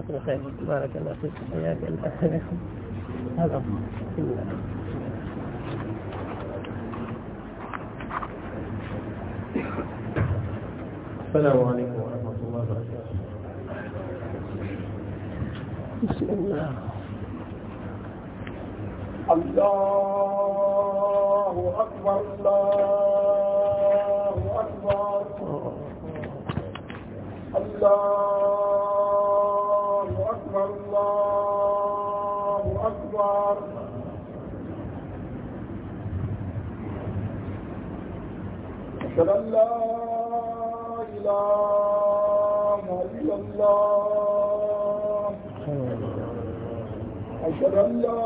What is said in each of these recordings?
جزاكم خير. بارك الله فيك. حياك الله. هذا السلام عليكم ورحمة الله وبركاته. بسم الله. الله أكبر الله أكبر الله أكبر الله أكبر. أشهد أن لا إله إلا الله. أشهد أن لا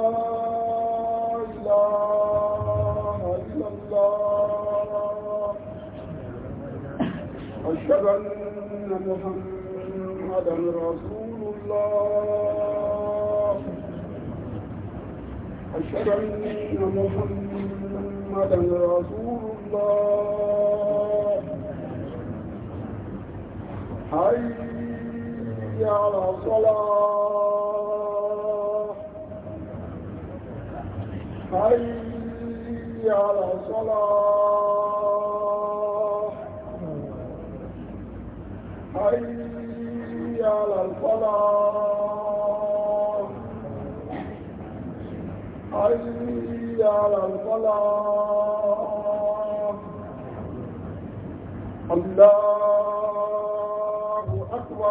إله إلا الله. أشهد أن محمدا رسول الله. أشهد أن محمدا رسول الله. حي على الصلاة. حي على الصلاة. حي على الفلاح. حي على الفلاح. الله أكبر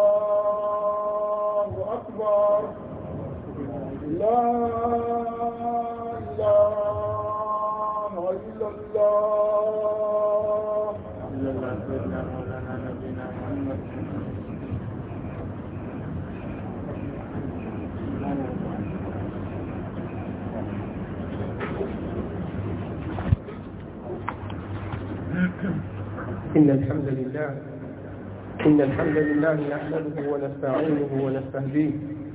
الله أكبر. لا إله إلا الله. إن الحمد لله نحمده ونستعينه ونستهديه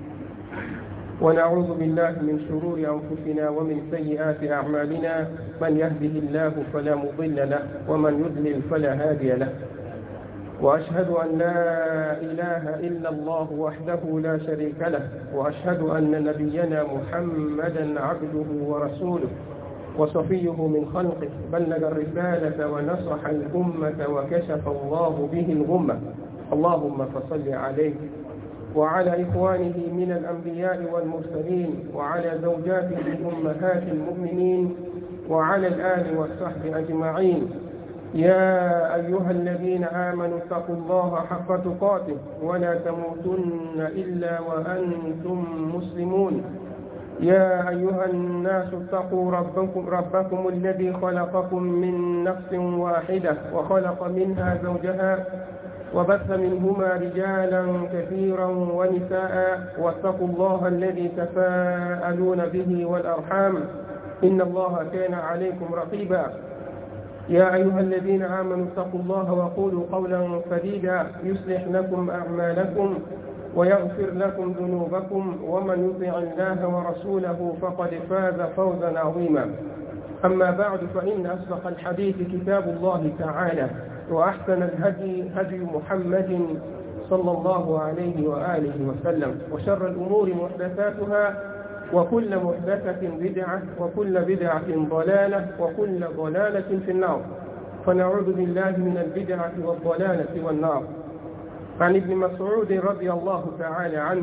ونعوذ بالله من شرور أنفسنا ومن سيئات أعمالنا. من يهده الله فلا مضل له ومن يضلل فلا هادي له. وأشهد أن لا إله إلا الله وحده لا شريك له. وأشهد أن نبينا محمدا عبده ورسوله وصفيه من خلقه. بلغ الرسالة ونصح الأمة وكشف الله به الغمة. اللهم فصل عليه وعلى إخوانه من الأنبياء والمرسلين وعلى زوجاته أمهات المؤمنين وعلى الآل والصحب أجمعين. يا أيها الذين آمنوا اتقوا الله حق تقاته ولا تموتن إلا وأنتم مسلمون. يا أيها الناس اتقوا ربكم الذي خلقكم من نفس واحدة وخلق منها زوجها وبث منهما رجالا كثيرا ونساء. واتقوا الله الذي تساءلون به والأرحام إن الله كان عليكم رقيبا. يا أيها الذين آمنوا اتقوا الله وقولوا قولا سديدا يصلح لكم أعمالكم ويغفر لكم ذنوبكم ومن يطع الله ورسوله فقد فاز فوزا عظيما. أما بعد فإن أصدق الحديث كتاب الله تعالى وأحسن الهدي هدي محمد صلى الله عليه وآله وسلم وشر الأمور محدثاتها وكل محدثة بدعة وكل بدعة ضلالة وكل ضلالة في النار. فنعوذ بالله من البدعة والضلالة والنار. عن ابن مسعود رضي الله تعالى عنه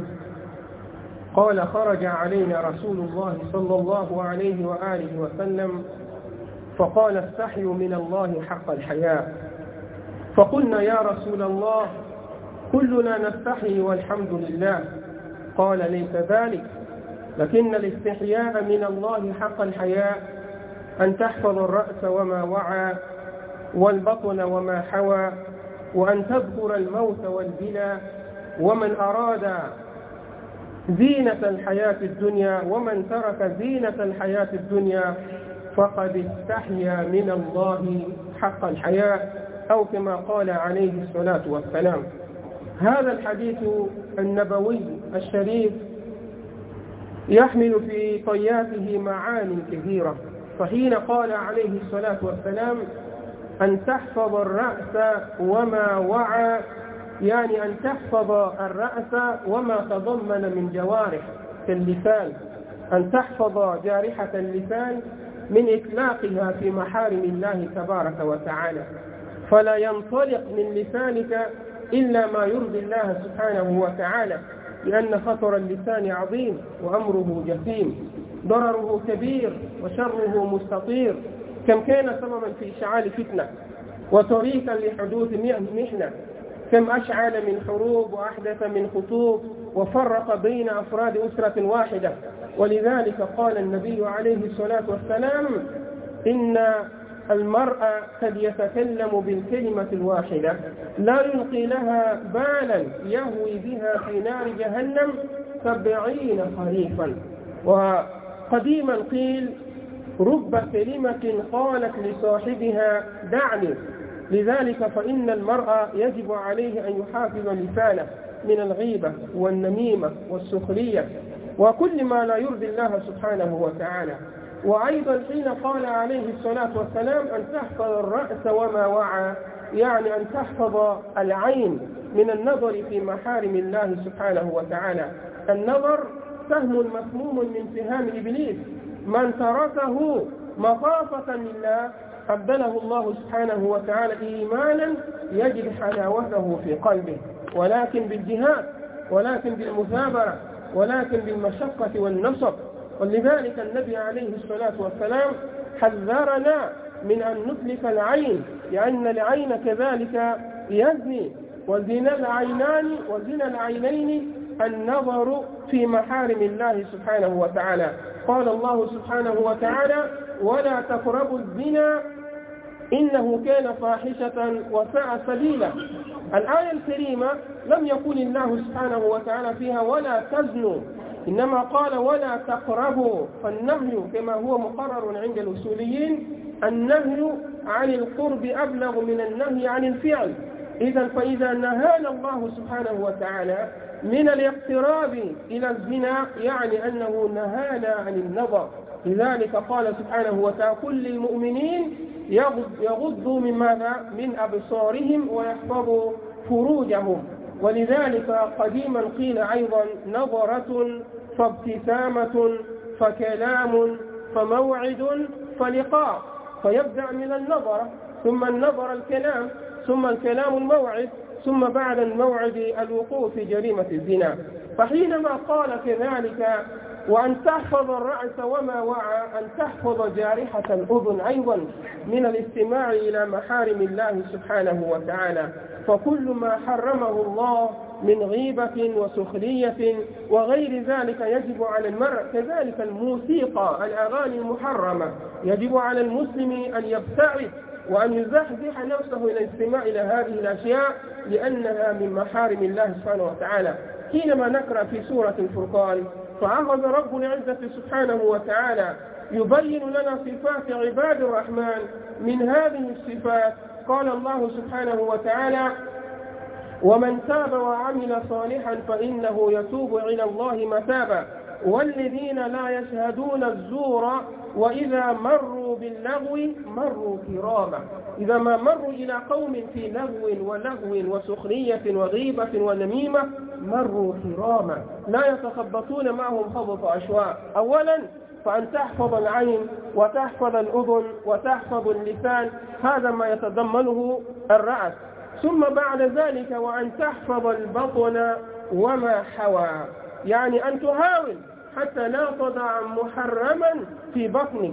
قال خرج علينا رسول الله صلى الله عليه وآله وسلم فقال استحيوا من الله حق الحياء. فقلنا يا رسول الله كلنا نستحي والحمد لله. قال ليس ذلك لكن الاستحياء من الله حق الحياء أن تحفظ الرأس وما وعى والبطن وما حوى وأن تذكر الموت والبلى ومن أراد زينة الحياة الدنيا ومن ترك زينة الحياة الدنيا فقد استحيا من الله حق الحياء أو كما قال عليه الصلاة والسلام. هذا الحديث النبوي الشريف يحمل في طياته معاني كثيرة. فحين قال عليه الصلاة والسلام أن تحفظ الرأس وما وعى يعني أن تحفظ الرأس وما تضمن من جوارح كاللسان، أن تحفظ جارحة اللسان من إطلاقها في محارم الله تبارك وتعالى، فلا ينطلق من لسانك إلا ما يرضي الله سبحانه وتعالى، لأن خطر اللسان عظيم وأمره جسيم، ضرره كبير وشره مستطير، كم كان سببا في إشعال فتنة وطريقا لحدوث محنة، كم أشعل من حروب وأحدث من خطوب وفرق بين أفراد أسرة واحدة. ولذلك قال النبي عليه الصلاة والسلام: إن المرء قد يتكلم بالكلمة الواحدة لا يلقي لها بالا يهوي بها في نار جهنم 70 خريفا. وقديما قيل: رب كلمة قالت لصاحبها دعني. لذلك فإن المرء يجب عليه أن يحافظ لسانه من الغيبة والنميمة والسخرية وكل ما لا يرضي الله سبحانه وتعالى. وأيضا حين قال عليه الصلاة والسلام أن تحفظ الرأس وما وعى، يعني أن تحفظ العين من النظر في محارم الله سبحانه وتعالى. النظر سهم مسموم من سهام إبليس، من تركه مخافة لله أبدله الله سبحانه وتعالى إيمانا يجد حلاوته في قلبه، ولكن بالجهاد، ولكن بالمثابرة، ولكن بالمشقة والنصب. ولذلك النبي عليه الصلاة والسلام حذرنا من أن نتلف العين، لأن العين كذلك يزني، وزنا العينين النظر في محارم الله سبحانه وتعالى. قال الله سبحانه وتعالى: ولا تقربوا الزنا إنه كان فاحشة وساء سبيلا. الآية الكريمة لم يقل الله سبحانه وتعالى فيها ولا تزنوا، إنما قال ولا تقربوا، فالنهي كما هو مقرر عند الأصوليين النهي عن القرب أبلغ من النهي عن الفعل. فإذا نهانا الله سبحانه وتعالى من الاقتراب إلى الزنا يعني أنه نهانا عن النظر. لذلك قال سبحانه وتعالى: كل المؤمنين يغضوا من ماذا؟ من أبصارهم ويحفظوا فروجهم. ولذلك قديما قيل أيضا: نظرة فابتسامة فكلام فموعد فلقاء. فيبدأ من النظرة، ثم النظر الكلام، ثم الكلام الموعد، ثم بعد الموعد الوقوع في جريمة الزنا. فحينما قال كذلك وأن تحفظ الرأس وما وعى، أن تحفظ جارحة الأذن أيضا من الاستماع إلى محارم الله سبحانه وتعالى. فكل ما حرمه الله من غيبة وسخرية وغير ذلك يجب على المرء، كذلك الموسيقى، الأغاني المحرمة، يجب على المسلم أن يبتعد وأن يزحزح نفسه إلى الاستماع إلى هذه الأشياء، لأنها من محارم الله سبحانه وتعالى. حينما نقرأ في سورة الفرقان فأخذ رب العزة سبحانه وتعالى يبين لنا صفات عباد الرحمن. من هذه الصفات قال الله سبحانه وتعالى: ومن تاب وعمل صالحا فإنه يتوب إلى الله متابا، والذين لا يشهدون الزور وإذا مروا باللغو مروا كراما. إذا ما مروا إلى قوم في لغو وسخرية وغيبة ونميمة مروا كراما، لا يتخبطون معهم خبط أشواء. أولا فأن تحفظ العين وتحفظ الأذن وتحفظ اللسان، هذا ما يتضمنه الرأس. ثم بعد ذلك وأن تحفظ البطن وما حوى، يعني أن تحاول حتى لا تضع محرما في بطنك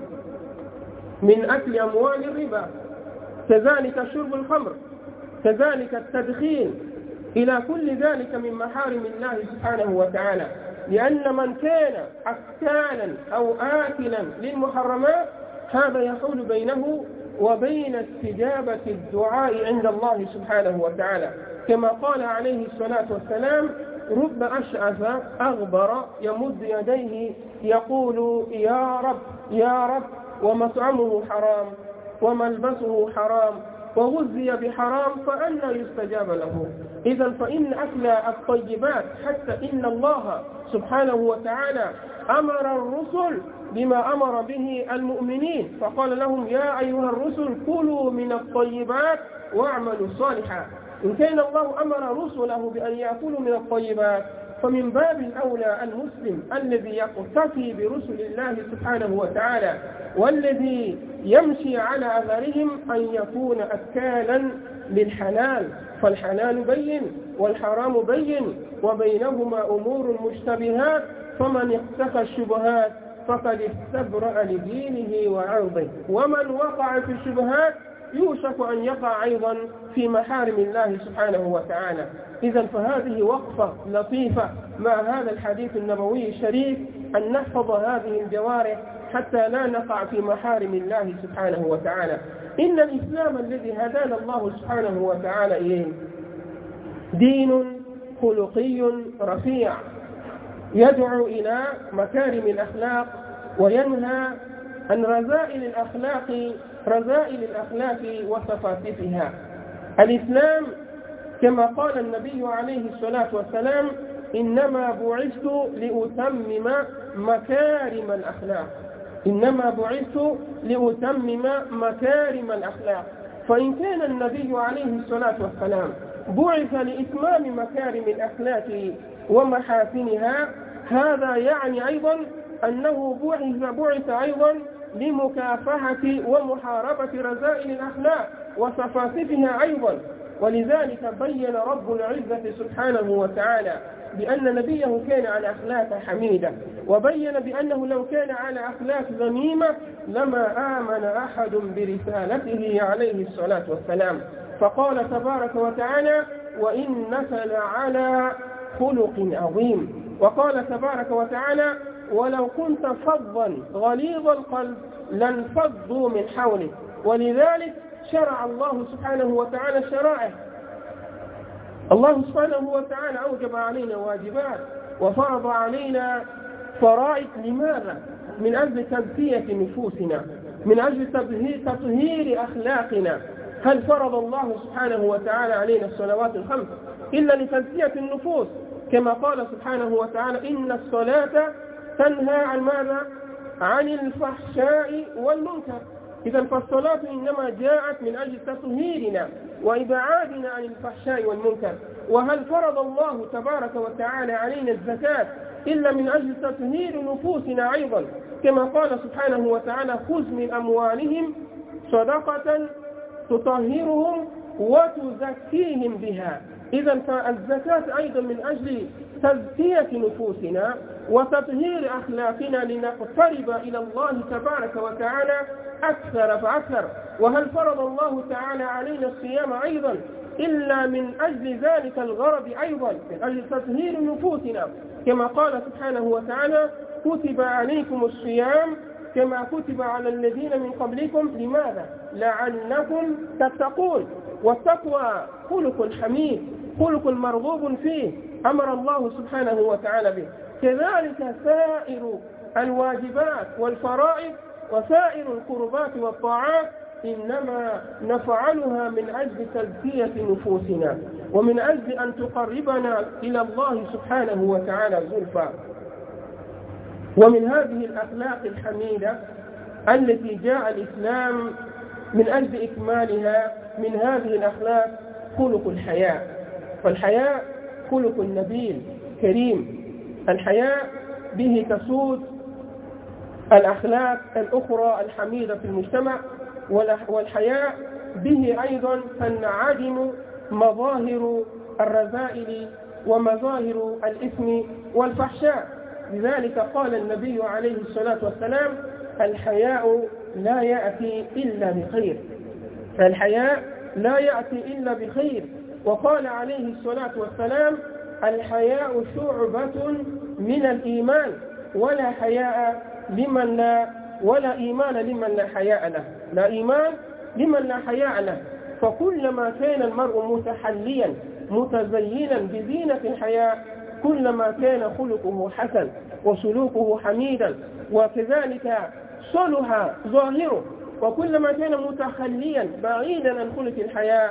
من أكل أموال الربا، كذلك شرب الخمر، كذلك التدخين، إلى كل ذلك من محارم الله سبحانه وتعالى. لأن من كان أكالا أو آكلا للمحرمات هذا يحول بينه وبين استجابة الدعاء عند الله سبحانه وتعالى، كما قال عليه الصلاة والسلام: رب أشعث أغبر يمد يديه يقول يا رب يا رب، ومطعمه حرام وملبسه حرام وغذي بحرام فأنى يستجاب له. إذا فإن أكل الطيبات حتى إن الله سبحانه وتعالى أمر الرسل بما أمر به المؤمنين، فقال لهم يا أيها الرسل كلوا من الطيبات واعملوا صالحا. إن كان الله أمر رسله بأن يأكلوا من الطيبات، فمن باب الأولى المسلم الذي يقتفي برسل الله سبحانه وتعالى والذي يمشي على أثرهم أن يكون أكالا للحلال، فالحلال بين والحرام بين وبينهما أمور مشتبهات، فمن اتقى الشبهات فقد استبرأ لدينه وعرضه، ومن وقع في الشبهات يوشك أن يقع أيضا في محارم الله سبحانه وتعالى. إذا فهذه وقفة لطيفة مع هذا الحديث النبوي الشريف أن نحفظ هذه الجوارح حتى لا نقع في محارم الله سبحانه وتعالى. إن الإسلام الذي هدانا الله سبحانه وتعالى إليه دين خلقي رفيع يدعو إلى مكارم الأخلاق وينهى عن رذائل الأخلاق وسفاسفها. الإسلام كما قال النبي عليه الصلاة والسلام إنما بعثت لأتمم مكارم الأخلاق، إنما بعثت لأتمم مكارم الأخلاق. فإن كان النبي عليه الصلاة والسلام بعث لإتمام مكارم الأخلاق ومحاسنها، هذا يعني أيضا أنه بعث أيضا لمكافحة ومحاربة رذائل الأخلاق وسفاسفها أيضا. ولذلك بين رب العزة سبحانه وتعالى بأن نبيه كان على أخلاق حميدة، وبين بأنه لو كان على أخلاق ذميمة لما آمن أحد برسالته عليه الصلاة والسلام. فقال تبارك وتعالى وإنك لعلى خلق عظيم. وقال تبارك وتعالى ولو كنت فظا غليظ القلب لانفضوا من حولك. ولذلك شرع الله سبحانه وتعالى شرائع. الله سبحانه وتعالى أوجب علينا واجبات وفرض علينا فرائض. لماذا؟ من أجل تزكية نفوسنا، من أجل تطهير أخلاقنا. هل فرض الله سبحانه وتعالى علينا الصلوات الخمس إلا لتزكية النفوس؟ كما قال سبحانه وتعالى إن الصلاة تنهى عن ماذا؟ عن الفحشاء والمنكر. إذا فالصلاة إنما جاءت من أجل تطهيرنا وإبعادنا عن الفحشاء والمنكر. وهل فرض الله تبارك وتعالى علينا الزكاة إلا من أجل تطهير نفوسنا أيضا؟ كما قال سبحانه وتعالى خذ من أموالهم صدقة تطهرهم وتزكيهم بها. إذا فالزكاة أيضا من أجل تزكية نفوسنا وتطهير أخلاقنا لنقترب إلى الله تبارك وتعالى أكثر فأكثر. وهل فرض الله تعالى علينا الصيام أيضا إلا من أجل ذلك الغرض أيضا، من أجل تطهير نفوسنا، كما قال سبحانه وتعالى كتب عليكم الصيام كما كتب على الذين من قبلكم. لماذا؟ لعلكم تتقون. والتقوى خلق حميد، خلق مرغوب فيه، أمر الله سبحانه وتعالى به. كذلك سائر الواجبات والفرائض وسائر القربات والطاعات إنما نفعلها من أجل تزكية نفوسنا ومن أجل أن تقربنا إلى الله سبحانه وتعالى زلفى. ومن هذه الأخلاق الحميدة التي جاء الإسلام من أجل إكمالها من هذه الأخلاق خلق الحياء. فالحياء خلق نبيل كريم. الحياء به تسود الأخلاق الأخرى الحميدة في المجتمع، والحياء به أيضا تنعدم مظاهر الرذائل ومظاهر الإثم والفحشاء. لذلك قال النبي عليه الصلاة والسلام الحياء لا يأتي إلا بخير، فالحياء لا يأتي إلا بخير. وقال عليه الصلاة والسلام الحياء شعبة من الإيمان ولا حياء لمن لا ولا إيمان لمن لا حياء له، لا إيمان لمن لا حياء له. فكلما كان المرء متحليا متزينا بزينة الحياء كلما كان خلقه حسن وسلوكه حميدا وكذلك صلح ظاهره. وكلما كان متخليا بعيدا عن خلق الحياء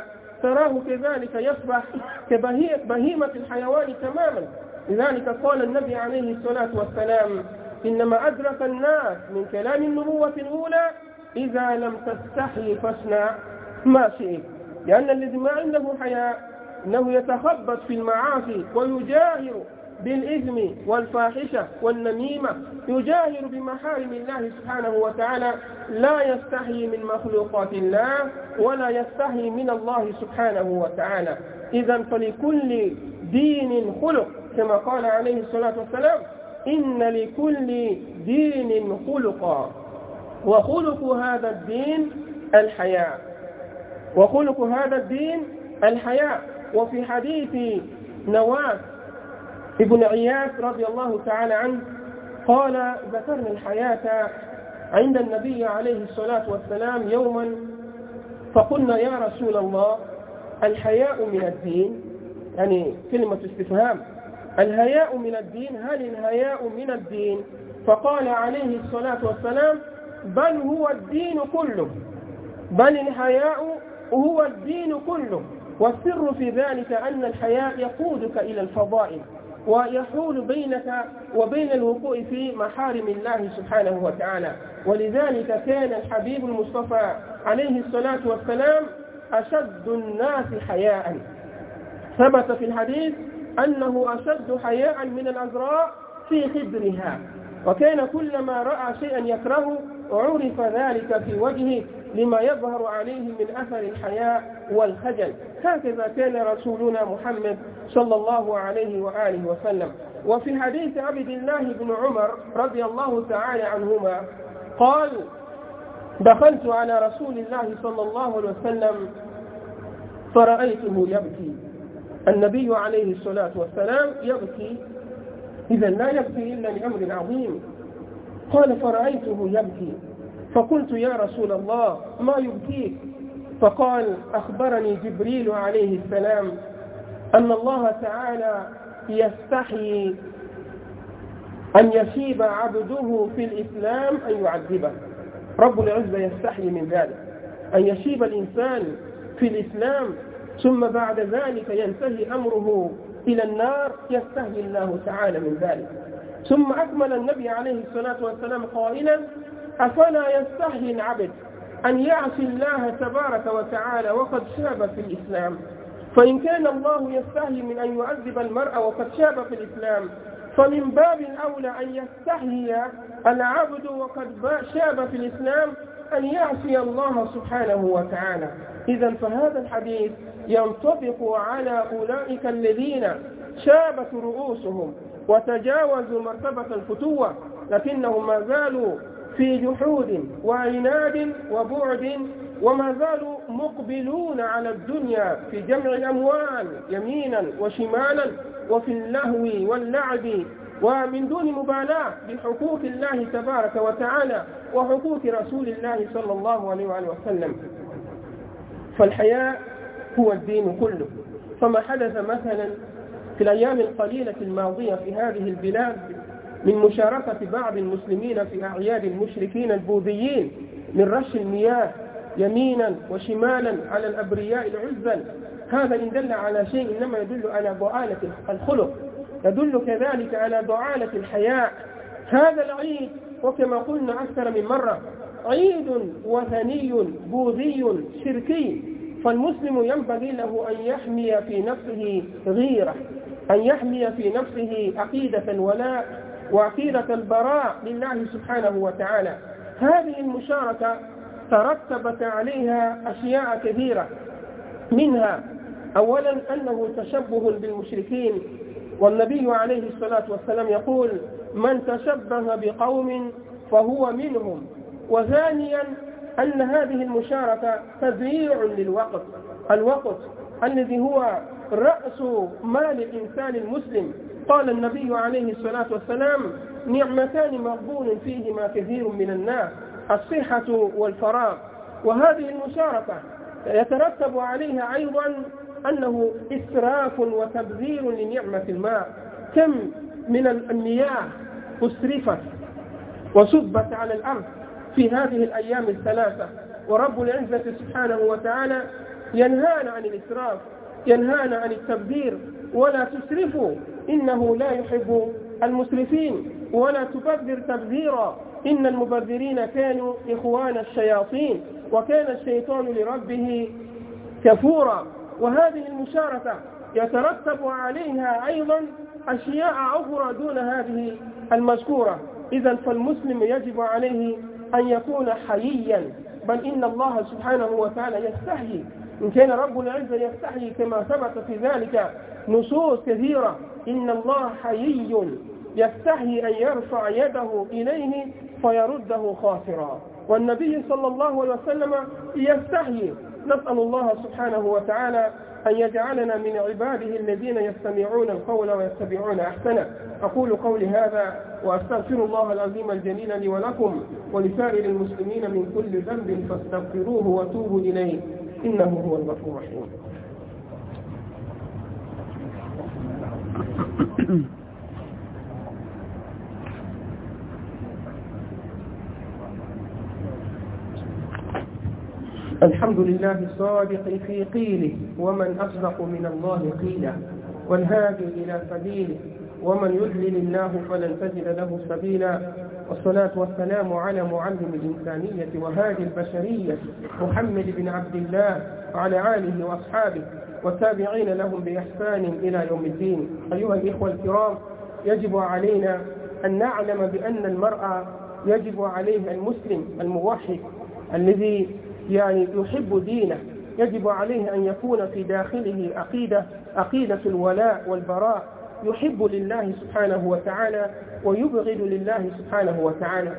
تراه كذلك يصبح كبهيمة الحيوان تماما. لذلك قال النبي عليه الصلاة والسلام: إنما أدرك الناس من كلام النبوة الأولى: إذا لم تستحي فاصنع ما شئت. لأن الذي ما عنده حياء إنه يتخبط في المعاصي ويجاهر بالإثم والفاحشة والنميمة، يجاهر بمحارم الله سبحانه وتعالى، لا يستحي من مخلوقات الله ولا يستحي من الله سبحانه وتعالى. إذن فلكل دين خلق، كما قال عليه الصلاة والسلام: إن لكل دين خلقا، وخلق هذا الدين الحياء، وخلق هذا الدين الحياء. وفي حديث نواس ابن عياس رضي الله تعالى عنه قال: ذكرنا الحياة عند النبي عليه الصلاة والسلام يوما، فقلنا: يا رسول الله، الحياء من الدين؟ يعني كلمة استفهام، الحياء من الدين؟ هل الحياء من الدين؟ فقال عليه الصلاة والسلام: بل هو الدين كله، بل الحياء هو الدين كله. والسر في ذلك أن الحياء يقودك إلى الفضائل، ويحول بينك وبين الوقوع في محارم الله سبحانه وتعالى. ولذلك كان الحبيب المصطفى عليه الصلاة والسلام أشد الناس حياء. ثبت في الحديث أنه أشد حياء من الأزراء في خدرها، وكان كلما رأى شيئا يكرهه عرف ذلك في وجهه لما يظهر عليه من أثر الحياء والخجل. هكذا كان رسولنا محمد صلى الله عليه وآله وسلم. وفي حديث عبد الله بن عمر رضي الله تعالى عنهما قال: دخلت على رسول الله صلى الله عليه وسلم فرأيته يبكي. النبي عليه الصلاة والسلام يبكي، إذا لا يبكي إلا لأمر عظيم. قال: فرأيته يبكي، فقلت: يا رسول الله، ما يبكيك؟ فقال: أخبرني جبريل عليه السلام أن الله تعالى يستحيي أن يشيب عبده في الإسلام أن يعذبه. رب العزة يستحيي من ذلك، أن يشيب الإنسان في الإسلام ثم بعد ذلك ينتهي أمره إلى النار، يستحيي الله تعالى من ذلك. ثم أكمل النبي عليه الصلاة والسلام قائلا: أفلا يستحيي العبد أن يعصي الله تبارك وتعالى وقد شاب في الإسلام؟ فإن كان الله يستحيي من أن يعذب المرء وقد شاب في الإسلام، فمن باب الأولى أن يستحيي العبد وقد شاب في الإسلام أن يعصي الله سبحانه وتعالى. إذن فهذا الحديث ينطبق على أولئك الذين شابت رؤوسهم وتجاوزوا مرتبة الفتوة، لكنهم ما زالوا في جحود وعناد وبعد، وما زالوا مقبلون على الدنيا في جمع الأموال يمينا وشمالا، وفي اللهو واللعب، ومن دون مبالاة بحقوق الله تبارك وتعالى وحقوق رسول الله صلى الله عليه وسلم. فالحياء هو الدين كله. فما حدث مثلا في الأيام القليلة الماضية في هذه البلاد من مشاركة بعض المسلمين في أعياد المشركين البوذيين من رش المياه يمينا وشمالا على الأبرياء العزل، هذا إن دل على شيء إنما يدل على ضعالة الخلق، يدل كذلك على ضعالة الحياء. هذا العيد وكما قلنا أكثر من مرة عيد وثني بوذي شركي، فالمسلم ينبغي له أن يحمي في نفسه غيرة، أن يحمي في نفسه عقيدة الولاء وعقيدة البراء لله سبحانه وتعالى. هذه المشاركة ترتبت عليها أشياء كثيرة، منها أولا أنه تشبه بالمشركين، والنبي عليه الصلاة والسلام يقول: من تشبه بقوم فهو منهم. وثانيا أن هذه المشاركة تضييع للوقت، الوقت الذي هو رأس مال الإنسان المسلم. قال النبي عليه الصلاة والسلام: نعمتان مغبون فيهما كثير من الناس، الصحة والفراغ. وهذه المشاركة يترتب عليها أيضا أنه إسراف وتبذير لنعمة الماء. كم من المياه أسرفت وصبت على الأرض في هذه الأيام الثلاثة، ورب العزة سبحانه وتعالى ينهانا عن الإسراف، ينهانا عن التبذير. ولا تسرفوا إنه لا يحب المسرفين، ولا تبذر تبذيرا إن المبذرين كانوا إخوان الشياطين وكان الشيطان لربه كفورا. وهذه المشاركة يترتب عليها أيضا أشياء أخرى دون هذه المذكورة. إذن فالمسلم يجب عليه أن يكون حييا، بل إن الله سبحانه وتعالى يستحيي، إن كان رب العزة يستحيي كما ثبت في ذلك نصوص كثيرة. إن الله حيي يستحيي أن يرفع يده إليه فيرده خاسرا، والنبي صلى الله عليه وسلم يستحيي. نسأل الله سبحانه وتعالى أن يجعلنا من عباده الذين يستمعون القول ويتبعون أحسنه. أقول قولي هذا وأستغفر الله العظيم الجليل لي ولكم ولسائر المسلمين من كل ذنب فاستغفروه وتوبوا إليه إنه هو الغفور الرحيم. الحمد لله الصادق في قيله، ومن أصدق من الله قيلا، والهادي إلى سبيله، ومن يضلل الله فلن تجد له سبيلا. والصلاة والسلام على معلم الإنسانية وهادي البشرية محمد بن عبد الله وعلى آله وأصحابه والتابعين لهم بإحسان إلى يوم الدين. أيها الإخوة الكرام، يجب علينا أن نعلم بأن المرأة يجب عليه المسلم الموحد الذي يحب دينه، يجب عليه أن يكون في داخله عقيدة الولاء والبراء، يحب لله سبحانه وتعالى ويبغض لله سبحانه وتعالى.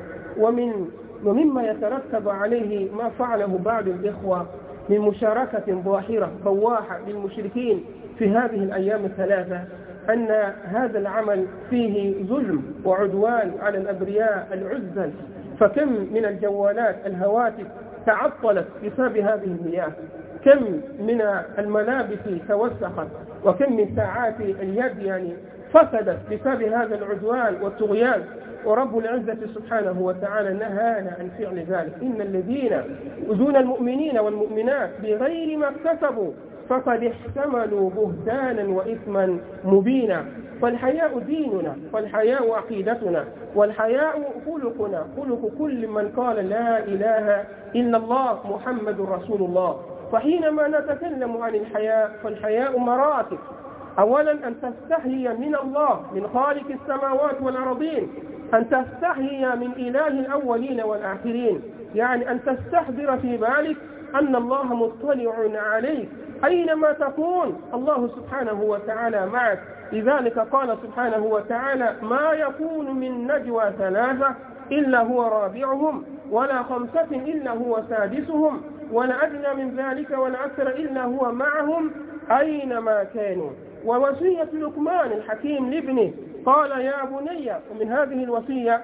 ومما يترتب عليه ما فعله بعض الإخوة من مشاركة ظاهرة بواحة للمشركين في هذه الأيام الثلاثة، أن هذا العمل فيه ظلم وعدوان على الأبرياء العزل. فكم من الجوالات الهواتف تعطلت بسبب هذه المياه، كم من الملابس توسخت، وكم من ساعات اليد فسدت بسبب هذا العدوان والطغيان. ورب العزة سبحانه وتعالى نهانا عن فعل ذلك. إن الذين يؤذون المؤمنين والمؤمنات بغير ما اكتسبوا فقد احتملوا بهتانا وإثما مبينا. فالحياء ديننا، والحياء عقيدتنا، والحياء خلقنا، خلق كل من قال لا إله إلا الله محمد رسول الله. فحينما نتكلم عن الحياء فالحياء مراتب. أولا أن تستحيي من الله، من خالق السماوات والأرضين، أن تستحيي من إله الأولين والآخرين، يعني أن تستحضر في بالك أن الله مطلع عليك أينما تكون، الله سبحانه وتعالى معك. لذلك قال سبحانه وتعالى: ما يكون من نجوى ثلاثة إلا هو رابعهم، ولا خمسة إلا هو سادسهم، ولا أدنى من ذلك ولا أكثر إلا هو معهم أينما كانوا. ووصية لقمان الحكيم لابنه قال: يا بني، ومن هذه الوصية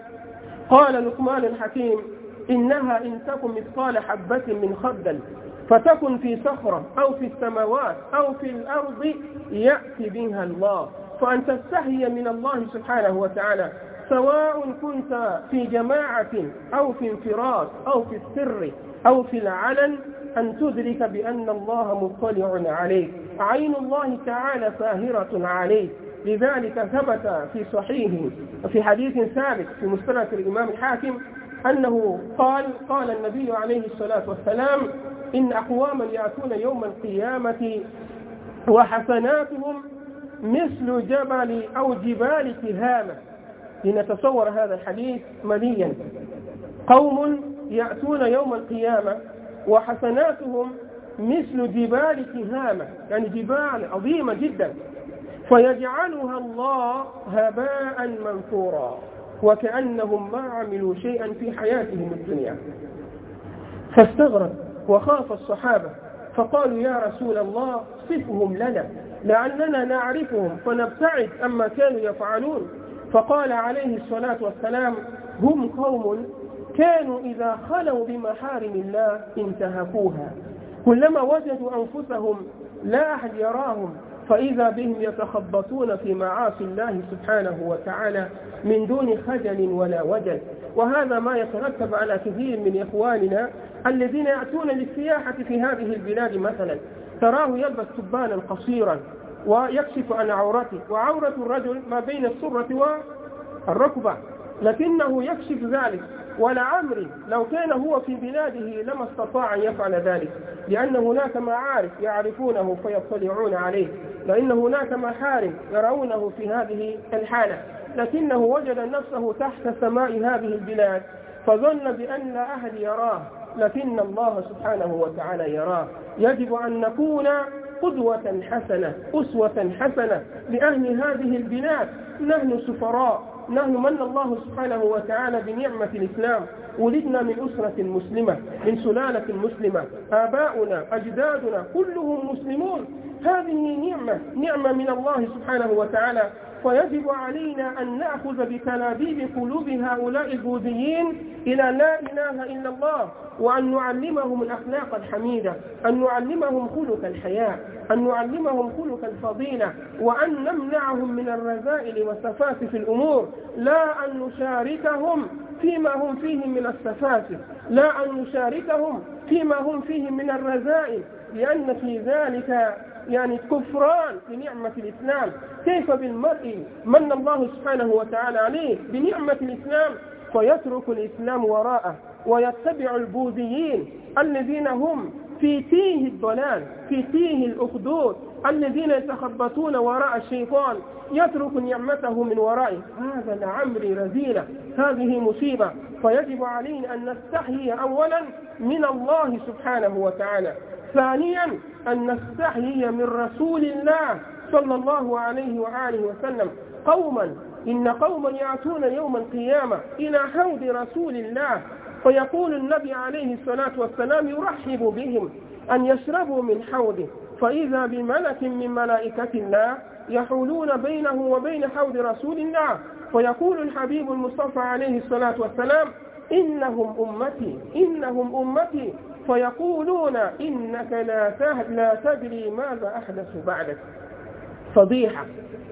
قال لقمان الحكيم: إنها إن تكن مثقال حبة من خردل فتكن في صخرة أو في السماوات أو في الأرض يأتي بها الله. فأن تستحي من الله سبحانه وتعالى، سواء كنت في جماعة أو في انفراد أو في السر أو في العلن، أن تدرك بأن الله مطلع عليك، عين الله تعالى ساهرة عليك. لذلك ثبت في صحيحه في حديث ثابت في مستدرك الإمام الحاكم أنه قال النبي عليه الصلاة والسلام: إن أقواما يأتون يوم القيامة وحسناتهم مثل جبل أو جبال تهامة. لنتصور هذا الحديث مليا. قوم يأتون يوم القيامة وحسناتهم مثل جبال تهامة، يعني جبال عظيمة جدا، فيجعلها الله هباء منثورا وكأنهم ما عملوا شيئا في حياتهم الدنيا. فاستغرب وخاف الصحابة فقالوا: يا رسول الله صفهم لنا لعلنا نعرفهم فنبتعد أما كانوا يفعلون. فقال عليه الصلاة والسلام: هم قوم كانوا إذا خلوا بمحارم الله انتهكوها، كلما وجدوا أنفسهم لا أحد يراهم فإذا بهم يتخبطون في معاصي الله سبحانه وتعالى من دون خجل ولا وجل. وهذا ما يترتب على كثير من إخواننا الذين يأتون للسياحة في هذه البلاد مثلا، تراه يلبس تبانا قصيرا ويكشف عن عورته، وعورة الرجل ما بين السرة والركبة، لكنه يكشف ذلك. ولعمري لو كان هو في بلاده لما استطاع أن يفعل ذلك، لأن هناك معارف يعرفونه فيطلعون عليه، لأن هناك محارم يرونه في هذه الحالة، لكنه وجد نفسه تحت سماء هذه البلاد فظن بأن لا أحد يراه، لكن الله سبحانه وتعالى يراه. يجب أن نكون قدوة حسنة، أسوة حسنة لأهل هذه البلاد. نحن سفراء، نحن من الله سبحانه وتعالى بنعمة الإسلام، ولدنا من أسرة مسلمة، من سلالة مسلمة، آباؤنا أجدادنا كلهم مسلمون. هذه نعمة من الله سبحانه وتعالى، فيجب علينا أن نأخذ بتلابيب قلوب هؤلاء البوذيين إلى لا إله إلا الله، وأن نعلمهم الأخلاق الحميدة، أن نعلمهم خلق الحياة، أن نعلمهم خلق الفضيلة، وأن نمنعهم من الرذائل والسفاسف الأمور، لا أن نشاركهم فيما هم فيه من السفاسف، لا أن نشاركهم فيما هم فيه من الرذائل، لأن في ذلك كفران لنعمة الإسلام. كيف بالمرء من الله سبحانه وتعالى عليه بنعمة الإسلام فيترك الإسلام وراءه ويتبع البوذيين الذين هم في تيه الضلال، في تيه الأخدود، الذين يتخبطون وراء الشيطان، يترك نعمته من ورائه. هذا لعمري رذيلة، هذه مصيبة. فيجب علينا أن نستحيي أولا من الله سبحانه وتعالى، ثانيا أن نستحيي من رسول الله صلى الله عليه وآله وسلم. إن قوما يأتون يوم القيامة إلى حوض رسول الله، فيقول النبي عليه الصلاة والسلام يرحب بهم أن يشربوا من حوضه، فإذا بملك من ملائكة الله يحولون بينه وبين حوض رسول الله، فيقول الحبيب المصطفى عليه الصلاة والسلام إنهم أمتي، فيقولون إنك لا تدري ماذا أحدث بعدك. فضيحة،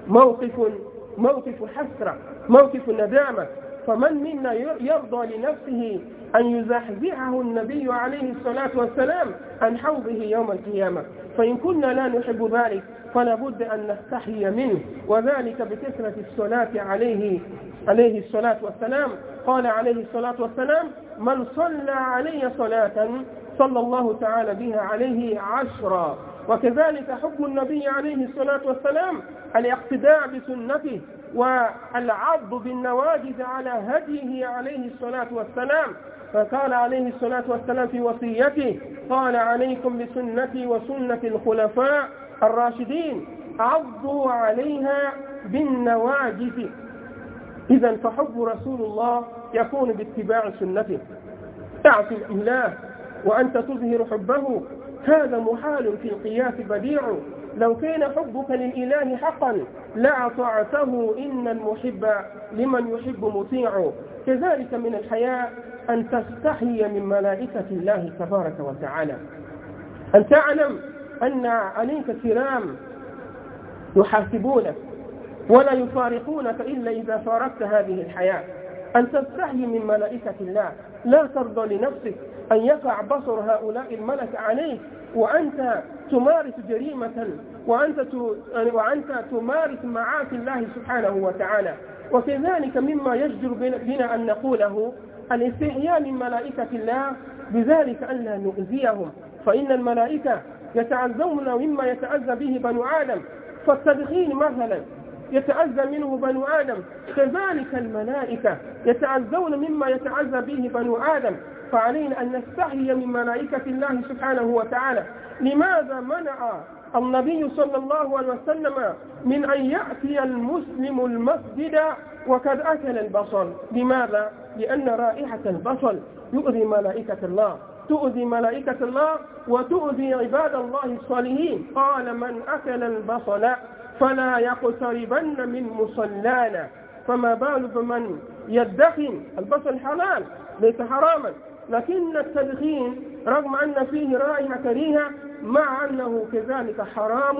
موقف حسرة، موقف ندامة. فمن منا يرضى لنفسه أن يزحزحه النبي عليه الصلاة والسلام عن حوضه يوم القيامة؟ فإن كنا لا نحب ذلك فلا بد أن نستحي منه، وذلك بكثرة الصلاة عليه الصلاة والسلام. قال عليه الصلاة والسلام من صلى علي صلاة صلى الله تعالى بها عليه 10. وكذلك حكم النبي عليه الصلاة والسلام الاقتداء بسنته والعض بالنواجذ على هديه عليه الصلاة والسلام. فقال عليه الصلاة والسلام في وصيته قال عليكم بسنتي وسنة الخلفاء الراشدين عضوا عليها بالنواجذ. إذن فحب رسول الله يكون باتباع سنته. تعصي الإله وأنت تظهر حبه، هذا محال في القياس بديع. لو كان حبك للإله حقا لأطعته، إن المحب لمن يحب مطيع. كذلك من الحياء أن تستحي من ملائكة الله تبارك وتعالى، أن تعلم أن عليك كرام يحاسبونك ولا يفارقونك إلا إذا فارقت هذه الحياة. أن تستحي من ملائكة الله، لا ترضى لنفسك أن يقع بصر هؤلاء الملك عليك وأنت تمارس جريمة، وأنت تمارس معاصي الله سبحانه وتعالى. وكذلك مما يجدر بنا أن نقوله الاستحياء من ملائكة الله، بذلك أن لا نؤذيهم، فإن الملائكة يتعزون مما يتعزى به بنو آدم. فالتدخين مثلا يتعزى منه بنو آدم، كذلك الملائكة يتعزون مما يتعزى به بنو آدم. فعلينا أن نستحي من ملائكة الله سبحانه وتعالى. لماذا منع النبي صلى الله عليه وسلم من أن يأتي المسلم المسجد وقد أكل البصل؟ لماذا؟ لأن رائحة البصل يؤذي ملائكة الله، تؤذي ملائكة الله وتؤذي عباد الله الصالحين. قال من أكل البصل فلا يقتربن من مصلانا. فما بال بمن يدخن؟ البصل حلال ليس حراما، لكن التدخين رغم أن فيه رائحة كريهة مع أنه كذلك حرام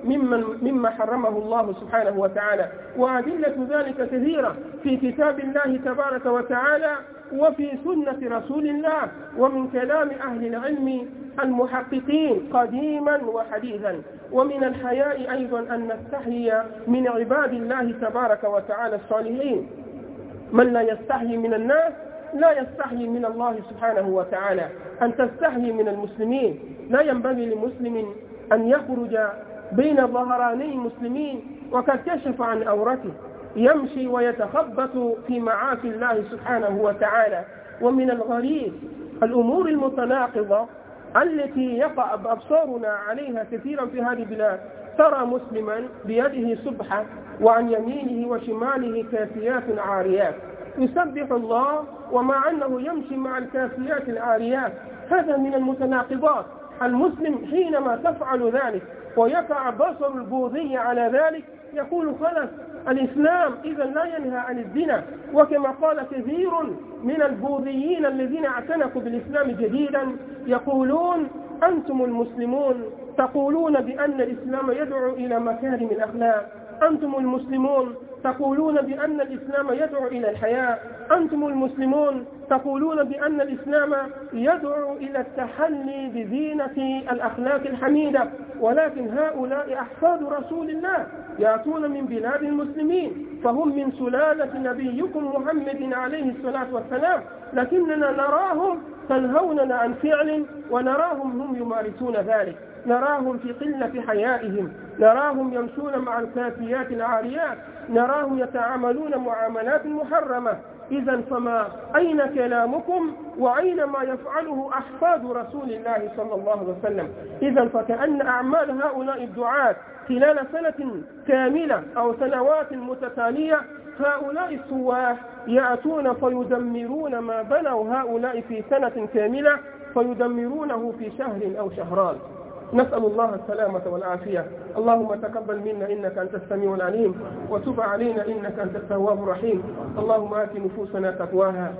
مما حرمه الله سبحانه وتعالى. وأدلة ذلك كثيرة في كتاب الله تبارك وتعالى وفي سنة رسول الله ومن كلام أهل العلم المحققين قديما وحديثا. ومن الحياء أيضا أن نستحي من عباد الله تبارك وتعالى الصالحين. من لا يستحي من الناس لا يستحي من الله سبحانه وتعالى. أن تستحي من المسلمين. لا ينبغي لمسلم أن يخرج بين ظهراني المسلمين وقد كشف عن عورته يمشي ويتخبط في معاصي الله سبحانه وتعالى. ومن الغريب الأمور المتناقضة التي يقع أبصارنا عليها كثيرا في هذه البلاد. ترى مسلما بيده سبحة وعن يمينه وشماله كاسيات عاريات يسبح الله ومع أنه يمشي مع الكاسيات العاريات. هذا من المتناقضات. المسلم حينما تفعل ذلك ويقع بصر البوذي على ذلك يقول خلص الإسلام إذا لا ينهى عن الزنا. وكما قال كثير من البوذيين الذين اعتنقوا بالإسلام جديدا يقولون أنتم المسلمون تقولون بأن الإسلام يدعو إلى مكارم الأخلاق، أنتم المسلمون تقولون بأن الإسلام يدعو إلى الحياة، أنتم المسلمون تقولون بأن الإسلام يدعو إلى التحلي بزينة الأخلاق الحميدة. ولكن هؤلاء أحفاد رسول الله يأتون من بلاد المسلمين فهم من سلالة نبيكم محمد عليه الصلاة والسلام، لكننا نراهم تنهوننا عن فعل ونراهم هم يمارسون ذلك. نراهم في قلة حيائهم، نراهم يمشون مع الكاسيات العاريات، نراهم يتعاملون معاملات محرمة. إذا فما أين كلامكم وأين ما يفعله أحفاد رسول الله صلى الله عليه وسلم؟ إذا فكأن أعمال هؤلاء الدعاة خلال سنة كاملة أو سنوات متتالية هؤلاء السواح يأتون فيدمرون ما بنوا هؤلاء في سنة كاملة فيدمرونه في شهر أو شهران. نسأل الله السلامة والعافية. اللهم تقبل منا إنك أنت السميع العليم وتب علينا إنك أنت التواب الرحيم. اللهم آت نفوسنا تقواها،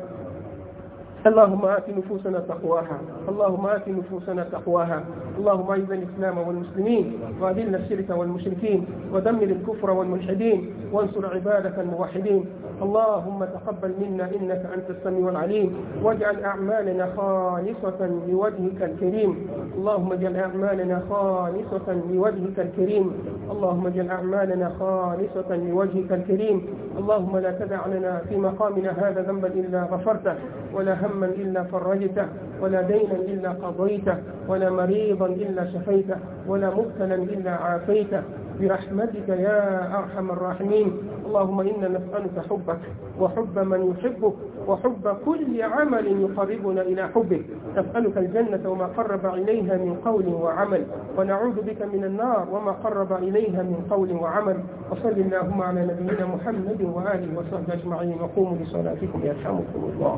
اللهم آت نفوسنا تقواها، اللهم آت نفوسنا تقواها. اللهم أعز الإسلام والمسلمين وأذل الشرك والمشركين ودمر الكفر والملحدين وانصر عبادك الموحدين. اللهم تقبل منا إنك أنت السميع العليم واجعل أعمالنا خالصة لوجهك الكريم. اللهم اجعل أعمالنا خالصة لوجهك الكريم. اللهم اجعل أعمالنا خالصة لوجهك الكريم. اللهم لا تدع لنا في مقامنا هذا ذنبا إلا غفرته ولا هما إلا فرجته ولا دينا إلا قضيته ولا مريضا إلا شفيته ولا مبتلا إلا عافيته برحمتك يا أرحم الراحمين. اللهم إنا نسألك حبك وحب من يحبك وحب كل عمل يقربنا إلى حبك. نسألك الجنة وما قرب إليها من قول وعمل ونعوذ بك من النار وما قرب إليها من قول وعمل. وصل اللهم على نبينا محمد وآله وصحبه أجمعين وقوموا بصلاتكم يرحمكم الله.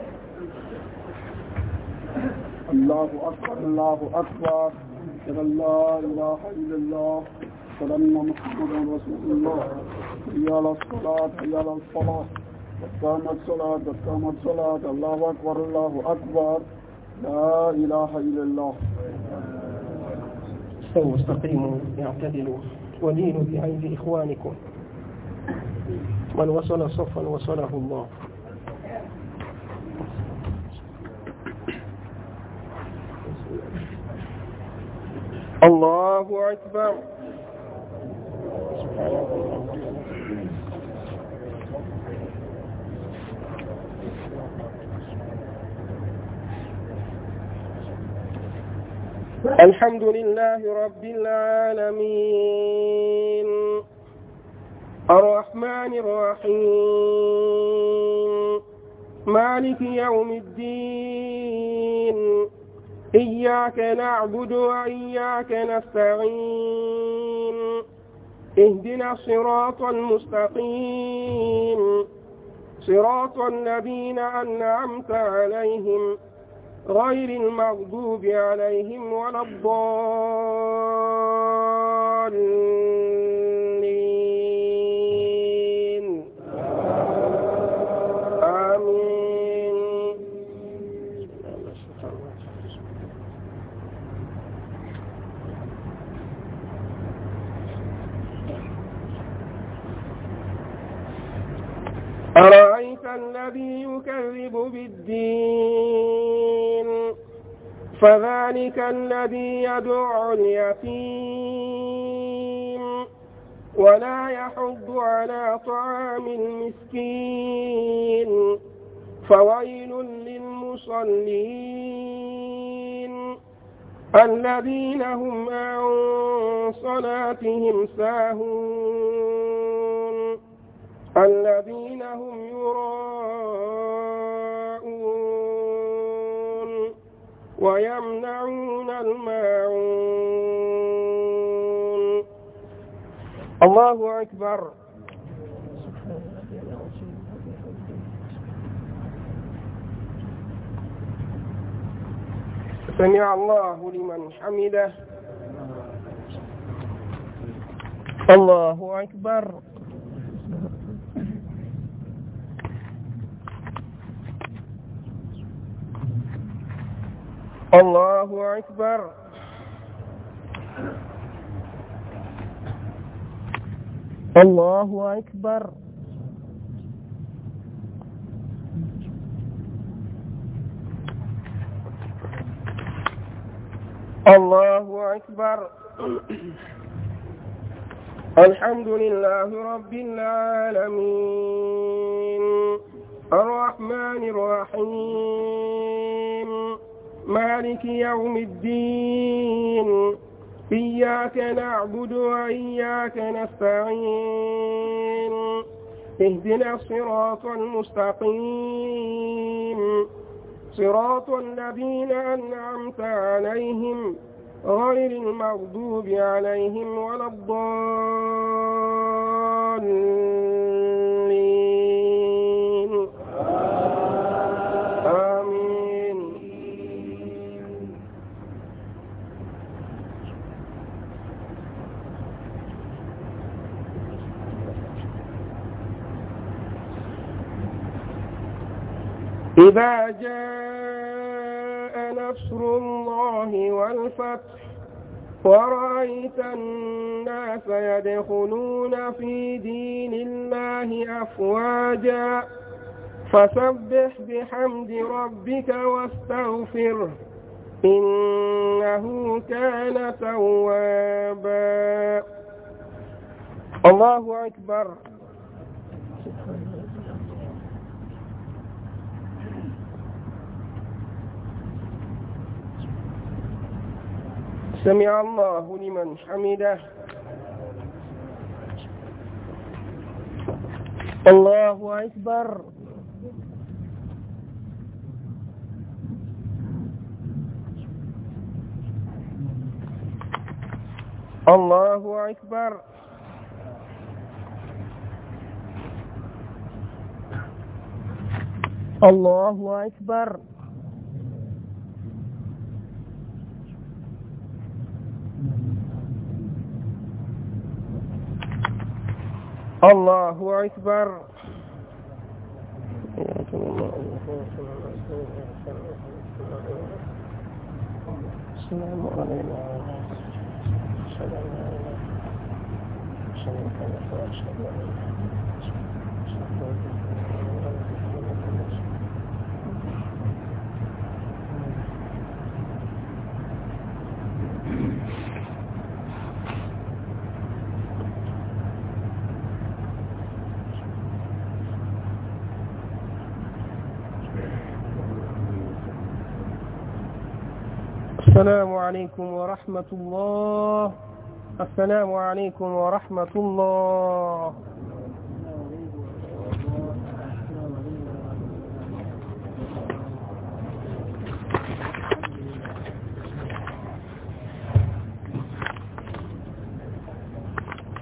الله أكبر الله أكبر أشهد أن لا إله إلا الله أشهد أن محمدا رسول الله. حي على الصلاة حي على الصلاة قامت صلاة قامت صلاة. الله أكبر الله أكبر لا إله إلا الله. استووا استقيموا اعتدلوا ولينوا بأيدي إخوانكم. من وصل صفا وصله الله. الله أكبر. الحمد لله رب العالمين الرحمن الرحيم مالك يوم الدين إياك نعبد وإياك نستعين اهدنا الصراط المستقيم صراط الذين أنعمت عليهم غير المغضوب عليهم ولا الضالين آمين. الذي يكذب بالدين فذلك الذي يدع اليتيم ولا يحض على طعام المسكين فويل للمصلين الذين هم عن صلاتهم ساهون الذين هم يراءون ويمنعون الماعون. الله أكبر. سمع الله لمن حمده. الله أكبر. الله أكبر. الله أكبر. الله أكبر. الحمد لله رب العالمين الرحمن الرحيم مالك يوم الدين إياك نعبد وإياك نستعين اهدنا الصراط المستقيم صراط الذين أنعمت عليهم غير المغضوب عليهم ولا الضالين آمين. إذا جاء نصر الله والفتح ورأيت الناس يدخلون في دين الله أفواجا فسبح بحمد ربك واستغفره إنه كان توابا. الله أكبر. سمع الله لمن حمده. الله أكبر. الله أكبر. الله أكبر. الله أكبر. السلام عليكم. السلام عليكم ورحمة الله. السلام عليكم ورحمة الله.